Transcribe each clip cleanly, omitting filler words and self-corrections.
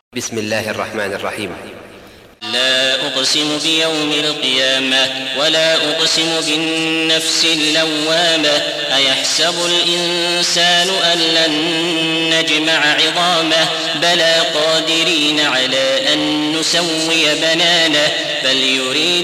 بسم الله الرحمن الرحيم. لا أقسم بيوم القيامة ولا أقسم بالنفس اللوامة أيحسب الإنسان أن لن نجمع عظامه بلى قادرين على أن نسوي بنانه بل يريد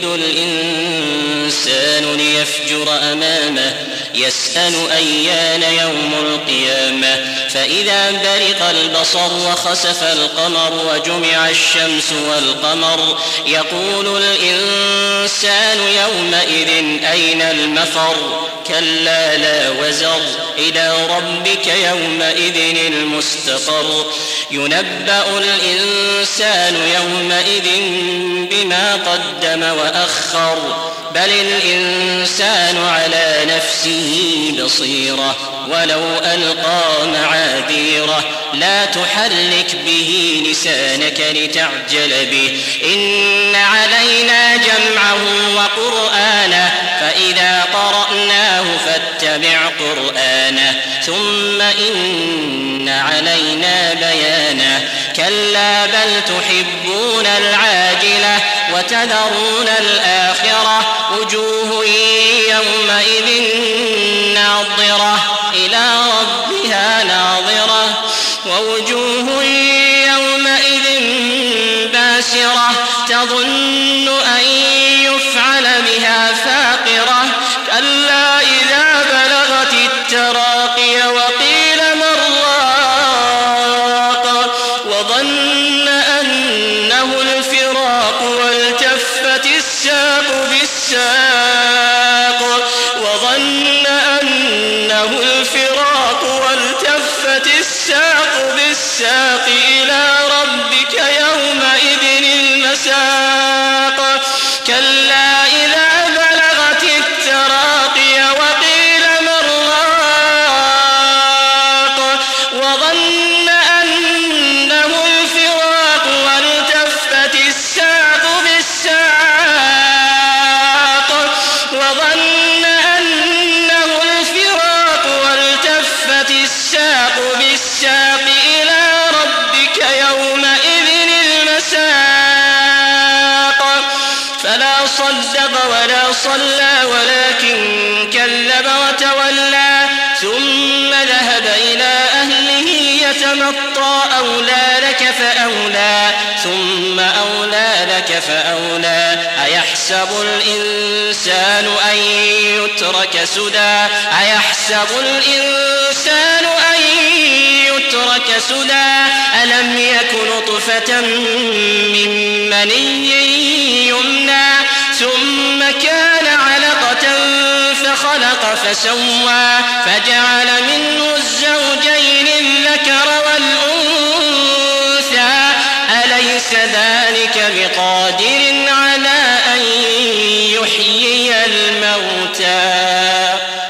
الإنسان ليفجر أمامه يسأل أيان يوم القيامة فإذا برق البصر وخسف القمر وجمع الشمس والقمر يقول الإنسان يومئذ أين المفر كلا لا وزر إلى ربك يومئذ المستقر ينبأ الإنسان يومئذ بما قدم وأخر بل الإنسان على نفسه بصيرة ولو ألقى معاذيره لا تحرك به لسانك لتعجل به إن علينا جمعه وقرآنه فإذا قرأناه فاتبع قرآنه ثم إن علينا بيانه كلا بل تحبون العاجلة وتذرون الآخرة وجوه يومئذ ناظرة إلى ربها ناظرة ووجوه يومئذ باسرة تظن أن يفعل بها فاقرة كلا إذا بلغت التراقي وقيل من راق وظن أنه الفراق والتفت الساق بالساق وظن أنه الفراق والتفت الساق بالساق إلى ربك يومئذ المساق كلا إذا بلغت التراقي وقيل من راق وظن أنه الفراق والتفت الساق بالساق وظن أنه الفراق والتفت الساق بالساق إلى ربك يومئذ المساق فلا صدق ولا صلى ولكن كذب وتولى ثم ذهب إلى أهله يتمطى أولى لك فأولى ثم أولى لك فأولى أيحسب الإنسان أن يترك سدى أيحسب الإنسان أن يترك سدى ألم يك نطفة من مني يمنى ثم كان علقة فخلق فسوى فجعل منه الزوجين الذكر والأنثى أليس ذلك بقادر